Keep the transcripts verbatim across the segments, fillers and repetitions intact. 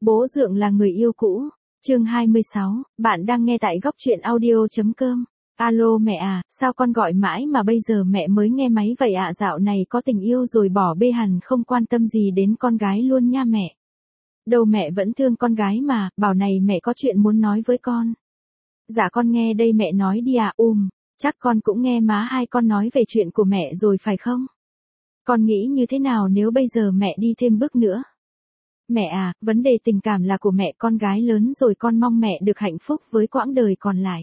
Bố Dượng là người yêu cũ. Chương hai mươi sáu, bạn đang nghe tại góc truyện audio.com. Alo mẹ à, sao con gọi mãi mà bây giờ mẹ mới nghe máy vậy ạ? Dạo này có tình yêu rồi bỏ bê hẳn không quan tâm gì đến con gái luôn nha mẹ. Đâu mẹ vẫn thương con gái mà, bảo này mẹ có chuyện muốn nói với con. Dạ con nghe đây mẹ nói đi à. Ùm, chắc con cũng nghe má hai con nói về chuyện của mẹ rồi phải không? Con nghĩ như thế nào nếu bây giờ mẹ đi thêm bước nữa? Mẹ à, vấn đề tình cảm là của mẹ, con gái lớn rồi, con mong mẹ được hạnh phúc với quãng đời còn lại.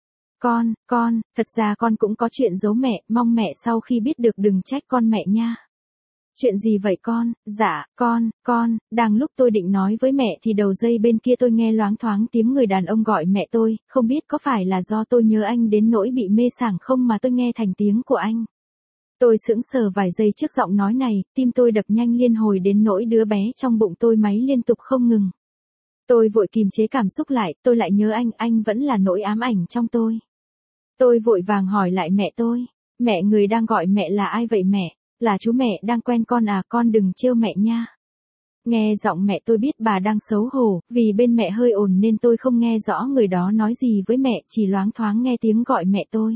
Con, con, thật ra con cũng có chuyện giấu mẹ, mong mẹ sau khi biết được đừng trách con mẹ nha. Chuyện gì vậy con? Dạ, con, con, đang lúc tôi định nói với mẹ thì đầu dây bên kia tôi nghe loáng thoáng tiếng người đàn ông gọi mẹ tôi, không biết có phải là do tôi nhớ anh đến nỗi bị mê sảng không mà tôi nghe thành tiếng của anh. Tôi sững sờ vài giây trước giọng nói này, tim tôi đập nhanh liên hồi đến nỗi đứa bé trong bụng tôi máy liên tục không ngừng. Tôi vội kìm chế cảm xúc lại, tôi lại nhớ anh, anh vẫn là nỗi ám ảnh trong tôi. Tôi vội vàng hỏi lại mẹ tôi, mẹ, người đang gọi mẹ là ai vậy mẹ? Là chú mẹ đang quen con à, con đừng trêu mẹ nha. Nghe giọng mẹ tôi biết bà đang xấu hổ, vì bên mẹ hơi ồn nên tôi không nghe rõ người đó nói gì với mẹ, chỉ loáng thoáng nghe tiếng gọi mẹ tôi.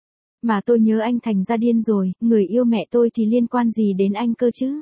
Mà tôi nhớ anh thành ra điên rồi, người yêu mẹ tôi thì liên quan gì đến anh cơ chứ?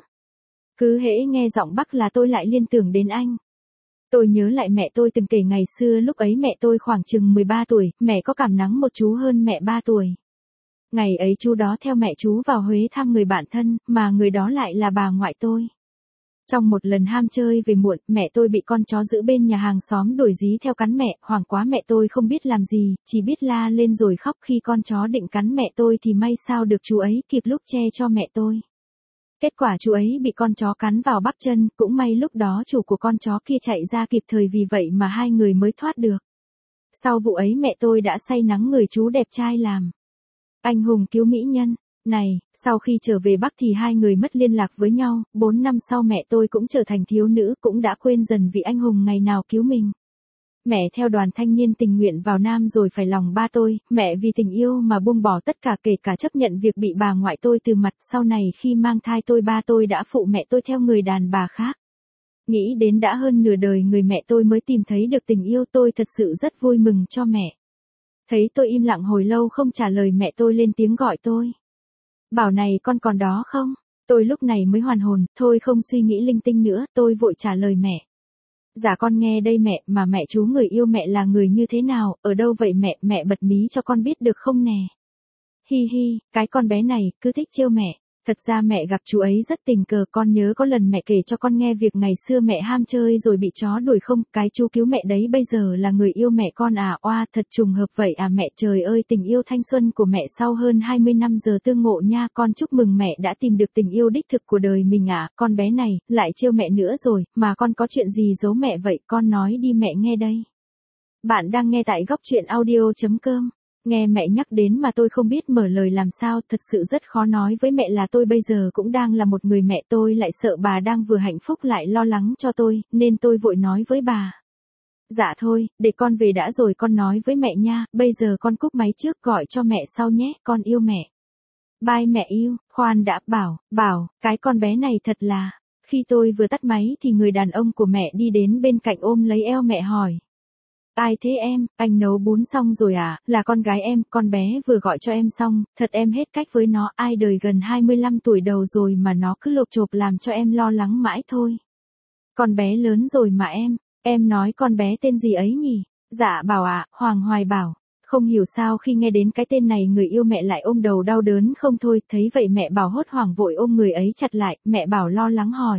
Cứ hễ nghe giọng Bắc là tôi lại liên tưởng đến anh. Tôi nhớ lại mẹ tôi từng kể ngày xưa lúc ấy mẹ tôi khoảng chừng mười ba tuổi, mẹ có cảm nắng một chú hơn mẹ ba tuổi. Ngày ấy chú đó theo mẹ chú vào Huế thăm người bạn thân, mà người đó lại là bà ngoại tôi. Trong một lần ham chơi về muộn, mẹ tôi bị con chó giữ bên nhà hàng xóm đuổi dí theo cắn mẹ, hoảng quá mẹ tôi không biết làm gì, chỉ biết la lên rồi khóc. Khi con chó định cắn mẹ tôi thì may sao được chú ấy kịp lúc che cho mẹ tôi. Kết quả chú ấy bị con chó cắn vào bắp chân, cũng may lúc đó chủ của con chó kia chạy ra kịp thời, vì vậy mà hai người mới thoát được. Sau vụ ấy mẹ tôi đã say nắng người chú đẹp trai làm anh hùng cứu mỹ nhân. Này, sau khi trở về Bắc thì hai người mất liên lạc với nhau, bốn năm sau mẹ tôi cũng trở thành thiếu nữ, cũng đã quên dần vị anh hùng ngày nào cứu mình. Mẹ theo đoàn thanh niên tình nguyện vào Nam rồi phải lòng ba tôi, mẹ vì tình yêu mà buông bỏ tất cả, kể cả chấp nhận việc bị bà ngoại tôi từ mặt. Sau này khi mang thai tôi, ba tôi đã phụ mẹ tôi theo người đàn bà khác. Nghĩ đến đã hơn nửa đời người mẹ tôi mới tìm thấy được tình yêu, tôi thật sự rất vui mừng cho mẹ. Thấy tôi im lặng hồi lâu không trả lời, mẹ tôi lên tiếng gọi tôi. Bảo này, con còn đó không? Tôi lúc này mới hoàn hồn, thôi không suy nghĩ linh tinh nữa, tôi vội trả lời mẹ. Dạ con nghe đây mẹ, mà mẹ chú người yêu mẹ là người như thế nào, ở đâu vậy mẹ, mẹ bật mí cho con biết được không nè? Hi hi, cái con bé này, cứ thích trêu mẹ. Thật ra mẹ gặp chú ấy rất tình cờ, con nhớ có lần mẹ kể cho con nghe việc ngày xưa mẹ ham chơi rồi bị chó đuổi không, cái chú cứu mẹ đấy bây giờ là người yêu mẹ con à. Oa, thật trùng hợp vậy à mẹ, trời ơi, tình yêu thanh xuân của mẹ sau hơn hai mươi năm giờ tương ngộ nha, con chúc mừng mẹ đã tìm được tình yêu đích thực của đời mình à. Con bé này, lại trêu mẹ nữa rồi, mà con có chuyện gì giấu mẹ vậy, con nói đi mẹ nghe đây. Bạn đang nghe tại góc truyện audio.com. Nghe mẹ nhắc đến mà tôi không biết mở lời làm sao, thật sự rất khó nói với mẹ là tôi bây giờ cũng đang là một người mẹ, tôi lại sợ bà đang vừa hạnh phúc lại lo lắng cho tôi, nên tôi vội nói với bà. Dạ thôi, để con về đã rồi con nói với mẹ nha, bây giờ con cúp máy trước, gọi cho mẹ sau nhé, con yêu mẹ. Bye mẹ yêu. Khoan đã, Bảo, Bảo, cái con bé này thật là. Khi tôi vừa tắt máy thì người đàn ông của mẹ đi đến bên cạnh ôm lấy eo mẹ hỏi. Ai thế em, anh nấu bún xong rồi à, là con gái em, con bé vừa gọi cho em xong, thật em hết cách với nó, ai đời gần hai mươi lăm tuổi đầu rồi mà nó cứ lộp chộp làm cho em lo lắng mãi thôi. Con bé lớn rồi mà em, em nói con bé tên gì ấy nhỉ? Dạ Bảo ạ, Hoàng Hoài Bảo. Không hiểu sao khi nghe đến cái tên này người yêu mẹ lại ôm đầu đau đớn không thôi, thấy vậy mẹ Bảo hốt hoảng vội ôm người ấy chặt lại, mẹ Bảo lo lắng hỏi.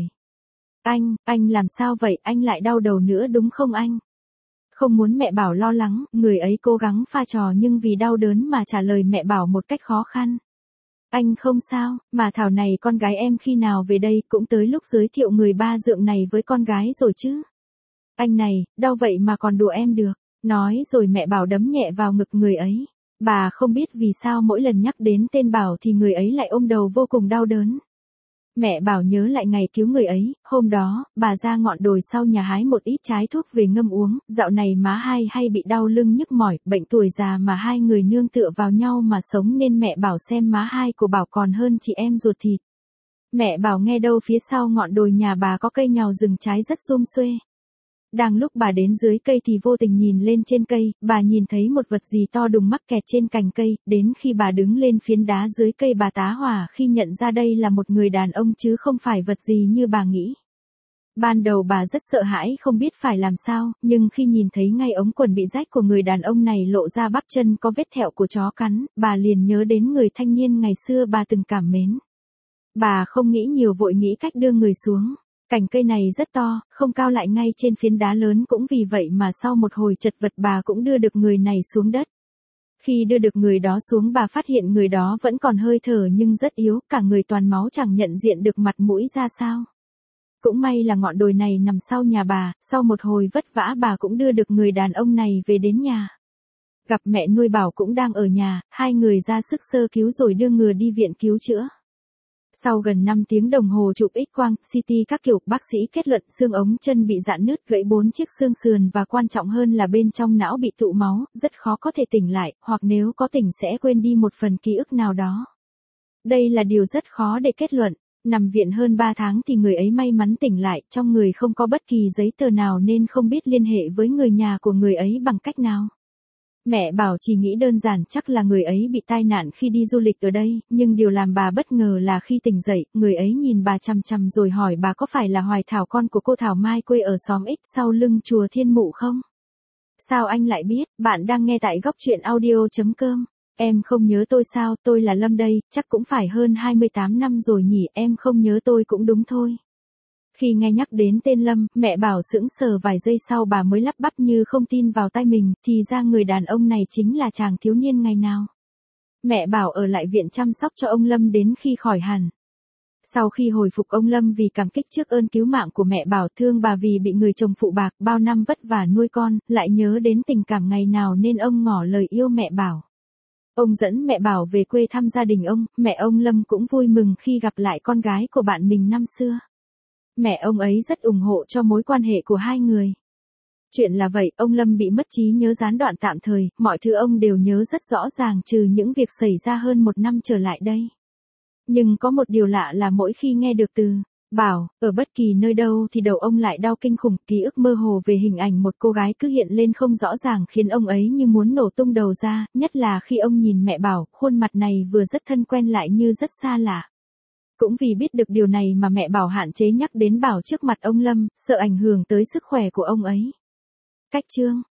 Anh, anh làm sao vậy, anh lại đau đầu nữa đúng không anh? Không muốn mẹ Bảo lo lắng, người ấy cố gắng pha trò nhưng vì đau đớn mà trả lời mẹ Bảo một cách khó khăn. Anh không sao, mà thảo này con gái em khi nào về đây, cũng tới lúc giới thiệu người ba Dượng này với con gái rồi chứ. Anh này, đau vậy mà còn đùa em được, nói rồi mẹ Bảo đấm nhẹ vào ngực người ấy. Bà không biết vì sao mỗi lần nhắc đến tên Bảo thì người ấy lại ôm đầu vô cùng đau đớn. Mẹ Bảo nhớ lại ngày cứu người ấy, hôm đó, bà ra ngọn đồi sau nhà hái một ít trái thuốc về ngâm uống, dạo này má hai hay bị đau lưng nhức mỏi, bệnh tuổi già mà hai người nương tựa vào nhau mà sống nên mẹ Bảo xem má hai của Bảo còn hơn chị em ruột thịt. Mẹ Bảo nghe đâu phía sau ngọn đồi nhà bà có cây nhào rừng trái rất sum xuê. Đang lúc bà đến dưới cây thì vô tình nhìn lên trên cây, bà nhìn thấy một vật gì to đùng mắc kẹt trên cành cây, đến khi bà đứng lên phiến đá dưới cây bà tá hỏa khi nhận ra đây là một người đàn ông chứ không phải vật gì như bà nghĩ. Ban đầu bà rất sợ hãi không biết phải làm sao, nhưng khi nhìn thấy ngay ống quần bị rách của người đàn ông này lộ ra bắp chân có vết thẹo của chó cắn, bà liền nhớ đến người thanh niên ngày xưa bà từng cảm mến. Bà không nghĩ nhiều vội nghĩ cách đưa người xuống. Cành cây này rất to, không cao lại ngay trên phiến đá lớn cũng vì vậy mà sau một hồi chật vật bà cũng đưa được người này xuống đất. Khi đưa được người đó xuống bà phát hiện người đó vẫn còn hơi thở nhưng rất yếu, cả người toàn máu chẳng nhận diện được mặt mũi ra sao. Cũng may là ngọn đồi này nằm sau nhà bà, sau một hồi vất vả bà cũng đưa được người đàn ông này về đến nhà. Gặp mẹ nuôi Bảo cũng đang ở nhà, hai người ra sức sơ cứu rồi đưa người đi viện cứu chữa. Sau gần năm tiếng đồng hồ chụp X-quang, xê tê các kiểu, bác sĩ kết luận xương ống chân bị rạn nứt gãy bốn chiếc xương sườn và quan trọng hơn là bên trong não bị tụ máu, rất khó có thể tỉnh lại, hoặc nếu có tỉnh sẽ quên đi một phần ký ức nào đó. Đây là điều rất khó để kết luận. Nằm viện hơn ba tháng thì người ấy may mắn tỉnh lại, trong người không có bất kỳ giấy tờ nào nên không biết liên hệ với người nhà của người ấy bằng cách nào. Mẹ Bảo chỉ nghĩ đơn giản chắc là người ấy bị tai nạn khi đi du lịch ở đây, nhưng điều làm bà bất ngờ là khi tỉnh dậy, người ấy nhìn bà chằm chằm rồi hỏi bà có phải là Hoài Thảo con của cô Thảo Mai quê ở xóm X sau lưng chùa Thiên Mụ không? Sao anh lại biết? Bạn đang nghe tại góc truyện audio chấm com. Em không nhớ tôi sao, tôi là Lâm đây, chắc cũng phải hơn hai mươi tám năm rồi nhỉ, em không nhớ tôi cũng đúng thôi. Khi nghe nhắc đến tên Lâm, mẹ Bảo sững sờ vài giây sau bà mới lắp bắp như không tin vào tai mình, thì ra người đàn ông này chính là chàng thiếu niên ngày nào. Mẹ Bảo ở lại viện chăm sóc cho ông Lâm đến khi khỏi hẳn. Sau khi hồi phục ông Lâm vì cảm kích trước ơn cứu mạng của mẹ Bảo, thương bà vì bị người chồng phụ bạc bao năm vất vả nuôi con, lại nhớ đến tình cảm ngày nào nên ông ngỏ lời yêu mẹ Bảo. Ông dẫn mẹ Bảo về quê thăm gia đình ông, mẹ ông Lâm cũng vui mừng khi gặp lại con gái của bạn mình năm xưa. Mẹ ông ấy rất ủng hộ cho mối quan hệ của hai người. Chuyện là vậy, ông Lâm bị mất trí nhớ gián đoạn tạm thời, mọi thứ ông đều nhớ rất rõ ràng trừ những việc xảy ra hơn một năm trở lại đây. Nhưng có một điều lạ là mỗi khi nghe được từ Bảo ở bất kỳ nơi đâu thì đầu ông lại đau kinh khủng, ký ức mơ hồ về hình ảnh một cô gái cứ hiện lên không rõ ràng khiến ông ấy như muốn nổ tung đầu ra, nhất là khi ông nhìn mẹ Bảo, khuôn mặt này vừa rất thân quen lại như rất xa lạ. Cũng vì biết được điều này mà mẹ Bảo hạn chế nhắc đến Bảo trước mặt ông Lâm, sợ ảnh hưởng tới sức khỏe của ông ấy. Cách chương